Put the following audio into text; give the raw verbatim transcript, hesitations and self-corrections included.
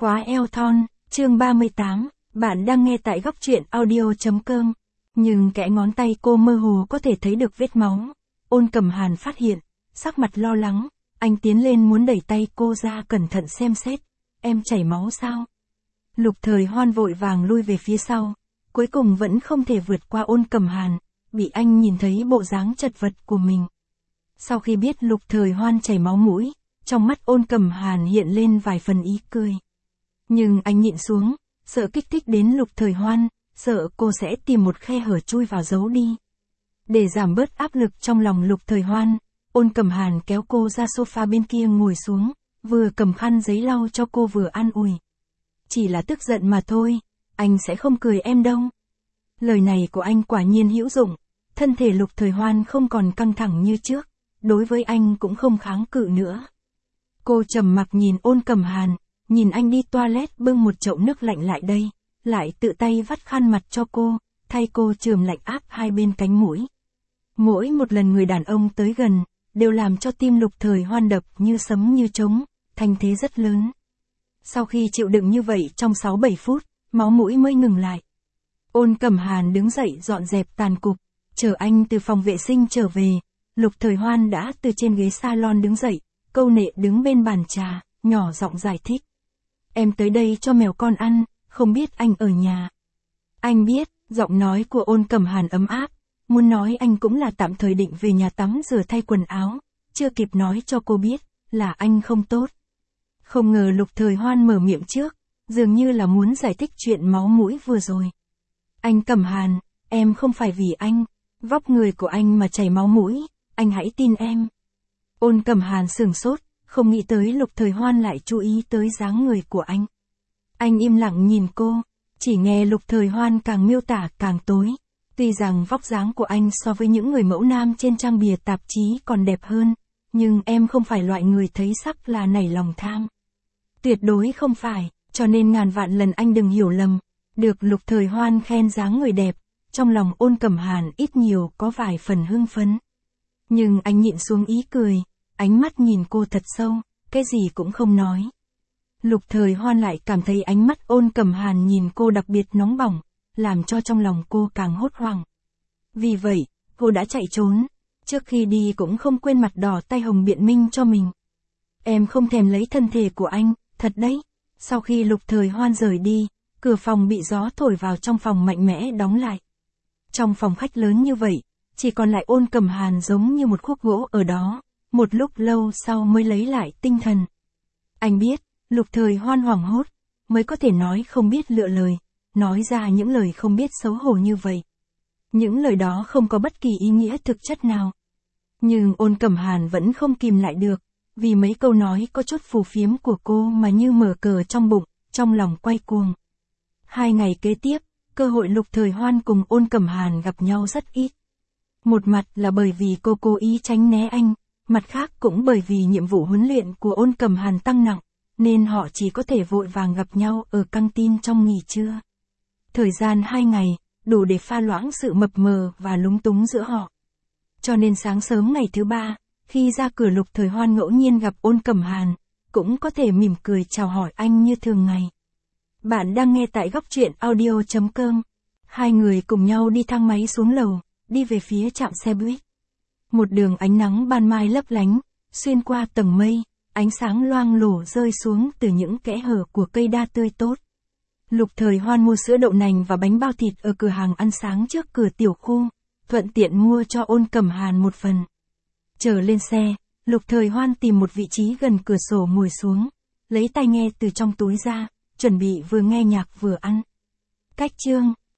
Khóa eo thon, chương ba mươi tám, bạn đang nghe tại góc truyện audio.com. Nhưng kẽ ngón tay cô mơ hồ có thể thấy được vết máu. Ôn Cẩm Hàn phát hiện, sắc mặt lo lắng, anh tiến lên muốn đẩy tay cô ra cẩn thận xem xét. Em chảy máu sao? Lục Thời Hoan vội vàng lui về phía sau, cuối cùng vẫn không thể vượt qua Ôn Cẩm Hàn, bị anh nhìn thấy bộ dáng chật vật của mình. Sau khi biết Lục Thời Hoan chảy máu mũi, trong mắt Ôn Cẩm Hàn hiện lên vài phần ý cười. Nhưng anh nhịn xuống, sợ kích thích đến Lục Thời Hoan, sợ cô sẽ tìm một khe hở chui vào giấu đi. Để giảm bớt áp lực trong lòng Lục Thời Hoan, Ôn Cẩm Hàn kéo cô ra sofa bên kia ngồi xuống, vừa cầm khăn giấy lau cho cô vừa an ủi. Chỉ là tức giận mà thôi, anh sẽ không cười em đâu. Lời này của anh quả nhiên hữu dụng, thân thể Lục Thời Hoan không còn căng thẳng như trước, đối với anh cũng không kháng cự nữa. Cô trầm mặc nhìn Ôn Cẩm Hàn, nhìn anh đi toilet bưng một chậu nước lạnh lại đây, lại tự tay vắt khăn mặt cho cô, thay cô chườm lạnh áp hai bên cánh mũi. Mỗi một lần người đàn ông tới gần, đều làm cho tim Lục Thời Hoan đập như sấm như trống, thanh thế rất lớn. Sau khi chịu đựng như vậy trong sáu bảy phút, máu mũi mới ngừng lại. Ôn Cẩm Hàn đứng dậy dọn dẹp tàn cục, chờ anh từ phòng vệ sinh trở về, Lục Thời Hoan đã từ trên ghế salon đứng dậy, câu nệ đứng bên bàn trà, nhỏ giọng giải thích. Em tới đây cho mèo con ăn, không biết anh ở nhà. Anh biết, giọng nói của Ôn Cẩm Hàn ấm áp, muốn nói anh cũng là tạm thời định về nhà tắm rửa thay quần áo, chưa kịp nói cho cô biết, là anh không tốt. Không ngờ Lục Thời Hoan mở miệng trước, dường như là muốn giải thích chuyện máu mũi vừa rồi. Anh Cẩm Hàn, em không phải vì anh, vóc người của anh mà chảy máu mũi, anh hãy tin em. Ôn Cẩm Hàn sửng sốt, không nghĩ tới Lục Thời Hoan lại chú ý tới dáng người của anh. Anh im lặng nhìn cô, chỉ nghe Lục Thời Hoan càng miêu tả càng tối. Tuy rằng vóc dáng của anh so với những người mẫu nam trên trang bìa tạp chí còn đẹp hơn, nhưng em không phải loại người thấy sắc là nảy lòng tham. Tuyệt đối không phải, cho nên ngàn vạn lần anh đừng hiểu lầm. Được Lục Thời Hoan khen dáng người đẹp, trong lòng Ôn Cẩm Hàn ít nhiều có vài phần hưng phấn. Nhưng anh nhịn xuống ý cười, ánh mắt nhìn cô thật sâu, cái gì cũng không nói. Lục Thời Hoan lại cảm thấy ánh mắt Ôn Cẩm Hàn nhìn cô đặc biệt nóng bỏng, làm cho trong lòng cô càng hốt hoảng. Vì vậy, cô đã chạy trốn, trước khi đi cũng không quên mặt đỏ tay hồng biện minh cho mình. Em không thèm lấy thân thể của anh, thật đấy. Sau khi Lục Thời Hoan rời đi, cửa phòng bị gió thổi vào trong phòng mạnh mẽ đóng lại. Trong phòng khách lớn như vậy, chỉ còn lại Ôn Cẩm Hàn giống như một khúc gỗ ở đó, một lúc lâu sau mới lấy lại tinh thần. Anh biết, Lục Thời Hoan hoảng hốt, mới có thể nói không biết lựa lời, nói ra những lời không biết xấu hổ như vậy. Những lời đó không có bất kỳ ý nghĩa thực chất nào. Nhưng Ôn Cẩm Hàn vẫn không kìm lại được, vì mấy câu nói có chút phù phiếm của cô mà như mở cờ trong bụng, trong lòng quay cuồng. Hai ngày kế tiếp, cơ hội Lục Thời Hoan cùng Ôn Cẩm Hàn gặp nhau rất ít. Một mặt là bởi vì cô cố ý tránh né anh, mặt khác cũng bởi vì nhiệm vụ huấn luyện của Ôn Cẩm Hàn tăng nặng, nên họ chỉ có thể vội vàng gặp nhau ở căng tin trong nghỉ trưa. Thời gian hai ngày, đủ để pha loãng sự mập mờ và lúng túng giữa họ. Cho nên sáng sớm ngày thứ ba, khi ra cửa Lục Thời Hoan ngẫu nhiên gặp Ôn Cẩm Hàn, cũng có thể mỉm cười chào hỏi anh như thường ngày. Bạn đang nghe tại góc truyện audio.com. Hai người cùng nhau đi thang máy xuống lầu, đi về phía trạm xe buýt. Một đường ánh nắng ban mai lấp lánh, xuyên qua tầng mây, ánh sáng loang lổ rơi xuống từ những kẽ hở của cây đa tươi tốt. Lục Thời Hoan mua sữa đậu nành và bánh bao thịt ở cửa hàng ăn sáng trước cửa tiểu khu, thuận tiện mua cho Ôn Cẩm Hàn một phần. Chờ lên xe, Lục Thời Hoan tìm một vị trí gần cửa sổ ngồi xuống, lấy tai nghe từ trong túi ra, chuẩn bị vừa nghe nhạc vừa ăn. Cách chương